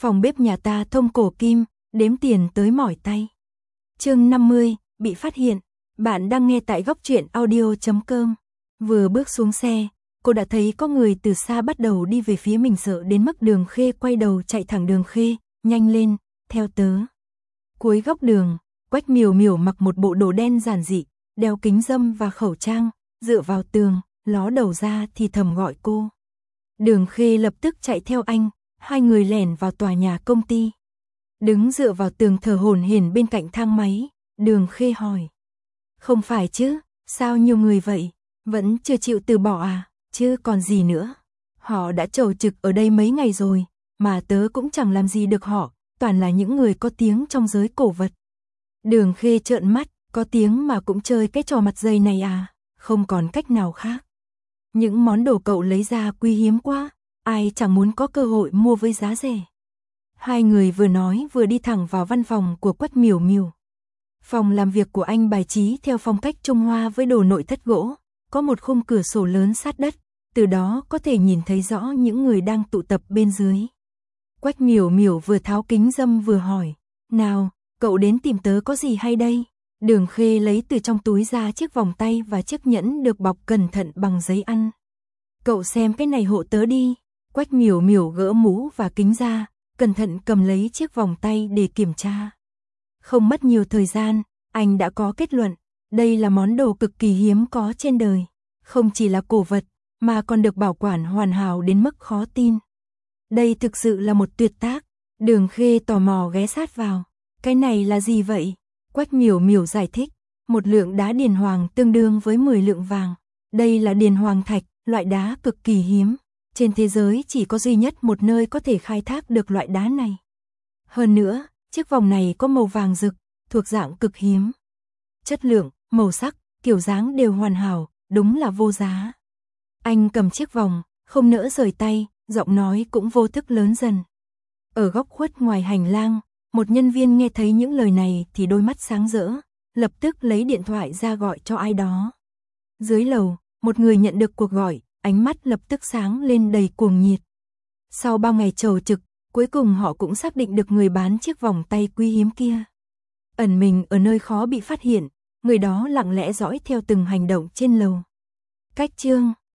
Phòng bếp nhà ta thông cổ kim, đếm tiền tới mỏi tay. Chương 50, bị phát hiện. Bạn đang nghe tại góc truyện audio.com. Vừa bước xuống xe, cô đã thấy có người từ xa bắt đầu đi về phía mình, sợ đến mức Đường Khê quay đầu chạy thẳng. Đường Khê, nhanh lên, theo tớ. Cuối góc đường, Quách Miểu Miểu mặc một bộ đồ đen giản dị, đeo kính râm và khẩu trang, dựa vào tường, ló đầu ra thì thầm gọi cô. Đường Khê lập tức chạy theo anh, hai người lẻn vào tòa nhà công ty. Đứng dựa vào tường thở hổn hển bên cạnh thang máy, Đường Khê hỏi. Không phải chứ, sao nhiều người vậy, vẫn chưa chịu từ bỏ à, chứ còn gì nữa. Họ đã chầu trực ở đây mấy ngày rồi, mà tớ cũng chẳng làm gì được họ, toàn là những người có tiếng trong giới cổ vật. Đường Khê trợn mắt, có tiếng mà cũng chơi cái trò mặt dày này à, không còn cách nào khác. Những món đồ cậu lấy ra quý hiếm quá, ai chẳng muốn có cơ hội mua với giá rẻ. Hai người vừa nói vừa đi thẳng vào văn phòng của Quách Miểu Miểu. Phòng làm việc của anh bài trí theo phong cách Trung Hoa với đồ nội thất gỗ, có một khung cửa sổ lớn sát đất, từ đó có thể nhìn thấy rõ những người đang tụ tập bên dưới. Quách Miểu Miểu vừa tháo kính râm vừa hỏi, nào, cậu đến tìm tớ có gì hay đây? Đường Khê lấy từ trong túi ra chiếc vòng tay và chiếc nhẫn được bọc cẩn thận bằng giấy ăn. Cậu xem cái này hộ tớ đi. Quách Miểu Miểu gỡ mũ và kính ra, cẩn thận cầm lấy chiếc vòng tay để kiểm tra. Không mất nhiều thời gian, anh đã có kết luận, đây là món đồ cực kỳ hiếm có trên đời. Không chỉ là cổ vật, mà còn được bảo quản hoàn hảo đến mức khó tin. Đây thực sự là một tuyệt tác. Đường Khê tò mò ghé sát vào. Cái này là gì vậy? Quách Miểu Miểu giải thích, một lượng đá điền hoàng tương đương với 10 lượng vàng. Đây là điền hoàng thạch, loại đá cực kỳ hiếm. Trên thế giới chỉ có duy nhất một nơi có thể khai thác được loại đá này. Hơn nữa, chiếc vòng này có màu vàng rực, thuộc dạng cực hiếm. Chất lượng, màu sắc, kiểu dáng đều hoàn hảo, đúng là vô giá. Anh cầm chiếc vòng, không nỡ rời tay, giọng nói cũng vô thức lớn dần. Ở góc khuất ngoài hành lang, một nhân viên nghe thấy những lời này thì đôi mắt sáng rỡ, lập tức lấy điện thoại ra gọi cho ai đó. Dưới lầu, một người nhận được cuộc gọi, ánh mắt lập tức sáng lên đầy cuồng nhiệt. Sau bao ngày chầu trực, cuối cùng họ cũng xác định được người bán chiếc vòng tay quý hiếm kia. Ẩn mình ở nơi khó bị phát hiện, người đó lặng lẽ dõi theo từng hành động trên lầu. Cách chương